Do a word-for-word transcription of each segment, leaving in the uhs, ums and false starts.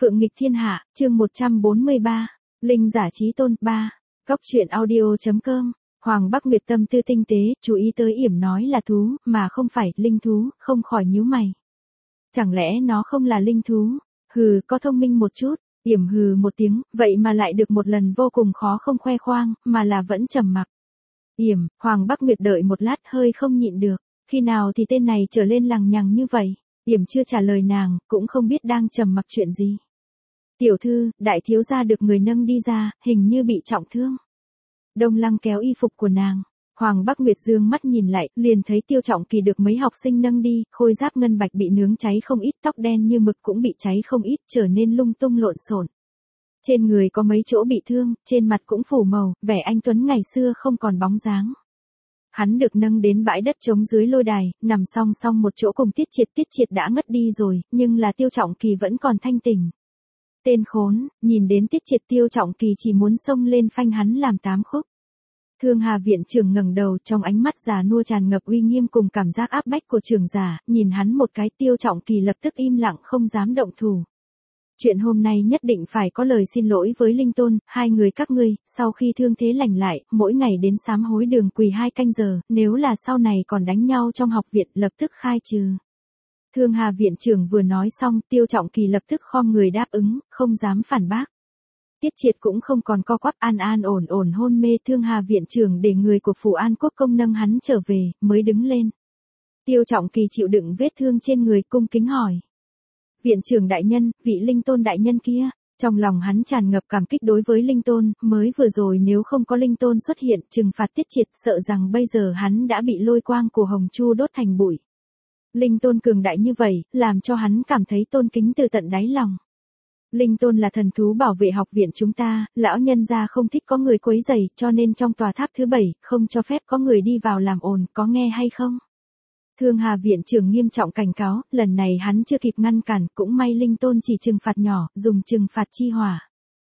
Phượng nghịch thiên hạ, chương một trăm bốn mươi ba, Linh giả chí tôn, ba. Góc truyện audio.com, Hoàng Bắc Nguyệt tâm tư tinh tế, chú ý tới yểm nói là thú, mà không phải linh thú, không khỏi nhíu mày. Chẳng lẽ nó không là linh thú? Hừ, có thông minh một chút, yểm hừ một tiếng, vậy mà lại được một lần vô cùng khó không khoe khoang, mà là vẫn trầm mặc. Yểm, Hoàng Bắc Nguyệt đợi một lát hơi không nhịn được, khi nào thì tên này trở lên lằng nhằng như vậy? Yểm chưa trả lời nàng, cũng không biết đang trầm mặc chuyện gì. Tiểu thư, đại thiếu gia được người nâng đi ra, hình như bị trọng thương. Đông Lăng kéo y phục của nàng. Hoàng Bắc Nguyệt dương mắt nhìn lại, liền thấy Tiêu Trọng Kỳ được mấy học sinh nâng đi, khôi giáp ngân bạch bị nướng cháy không ít, tóc đen như mực cũng bị cháy không ít, trở nên lung tung lộn xộn. Trên người có mấy chỗ bị thương, trên mặt cũng phủ màu, vẻ anh tuấn ngày xưa không còn bóng dáng. Hắn được nâng đến bãi đất trống dưới lôi đài, nằm song song một chỗ cùng Tiết Triệt. Tiết Triệt đã ngất đi rồi, nhưng là Tiêu Trọng Kỳ vẫn còn thanh tỉnh. Tên khốn, nhìn đến Tiết Triệt Tiêu Trọng Kỳ chỉ muốn xông lên phanh hắn làm tám khúc. Thương Hà viện trưởng ngẩng đầu, trong ánh mắt già nua tràn ngập uy nghiêm cùng cảm giác áp bách của trưởng giả, nhìn hắn một cái. Tiêu Trọng Kỳ lập tức im lặng không dám động thủ. Chuyện hôm nay nhất định phải có lời xin lỗi với Linh Tôn, hai người các ngươi, sau khi thương thế lành lại, mỗi ngày đến sám hối đường quỳ hai canh giờ, nếu là sau này còn đánh nhau trong học viện, lập tức khai trừ. Thương Hà viện trưởng vừa nói xong, Tiêu Trọng Kỳ lập tức khom người đáp ứng, không dám phản bác. Tiết Triệt cũng không còn co quắp, an an ổn ổn hôn mê. Thương Hà viện trưởng để người của Phủ An Quốc công nâng hắn trở về, mới đứng lên. Tiêu Trọng Kỳ chịu đựng vết thương trên người, cung kính hỏi. Viện trưởng đại nhân, vị Linh Tôn đại nhân kia, trong lòng hắn tràn ngập cảm kích đối với Linh Tôn, mới vừa rồi nếu không có Linh Tôn xuất hiện trừng phạt Tiết Triệt, sợ rằng bây giờ hắn đã bị lôi quang của Hồng Chu đốt thành bụi. Linh Tôn cường đại như vậy, làm cho hắn cảm thấy tôn kính từ tận đáy lòng. Linh Tôn là thần thú bảo vệ học viện chúng ta, lão nhân gia không thích có người quấy rầy, cho nên trong tòa tháp thứ bảy, không cho phép có người đi vào làm ồn, có nghe hay không? Thương Hà viện trưởng nghiêm trọng cảnh cáo, lần này hắn chưa kịp ngăn cản, cũng may Linh Tôn chỉ trừng phạt nhỏ, dùng trừng phạt chi hỏa.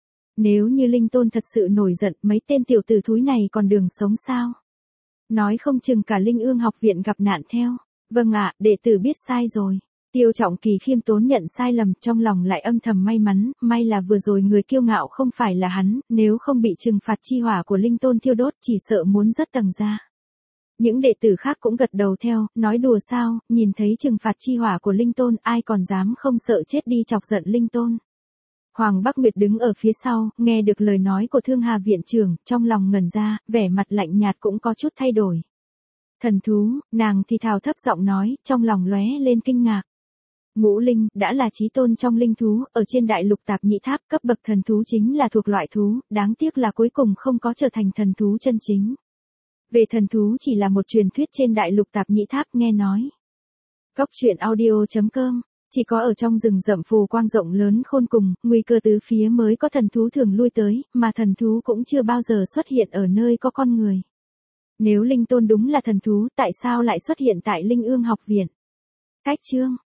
Nếu như Linh Tôn thật sự nổi giận, mấy tên tiểu tử thúi này còn đường sống sao? Nói không chừng cả Linh Ương học viện gặp nạn theo. Vâng ạ, đệ tử biết sai rồi. Tiêu Trọng Kỳ khiêm tốn nhận sai lầm, trong lòng lại âm thầm may mắn, may là vừa rồi người kiêu ngạo không phải là hắn, nếu không bị trừng phạt chi hỏa của Linh Tôn thiêu đốt, chỉ sợ muốn rớt tầng ra. Những đệ tử khác cũng gật đầu theo, nói đùa sao, nhìn thấy trừng phạt chi hỏa của Linh Tôn, ai còn dám không sợ chết đi chọc giận Linh Tôn. Hoàng Bắc Nguyệt đứng ở phía sau, nghe được lời nói của Thương Hà viện trưởng, trong lòng ngẩn ra, vẻ mặt lạnh nhạt cũng có chút thay đổi. Thần thú, nàng thì thào thấp giọng nói, trong lòng lóe lên kinh ngạc. Ngũ linh, đã là chí tôn trong linh thú, ở trên đại lục tạp nhị tháp, cấp bậc thần thú chính là thuộc loại thú, đáng tiếc là cuối cùng không có trở thành thần thú chân chính. Về thần thú chỉ là một truyền thuyết trên đại lục tạp nhị tháp nghe nói. Góc truyện audio.com, chỉ có ở trong rừng rậm phù quang rộng lớn khôn cùng, nguy cơ tứ phía mới có thần thú thường lui tới, mà thần thú cũng chưa bao giờ xuất hiện ở nơi có con người. Nếu Linh Tôn đúng là thần thú, tại sao lại xuất hiện tại Linh Ương học viện? Cách chương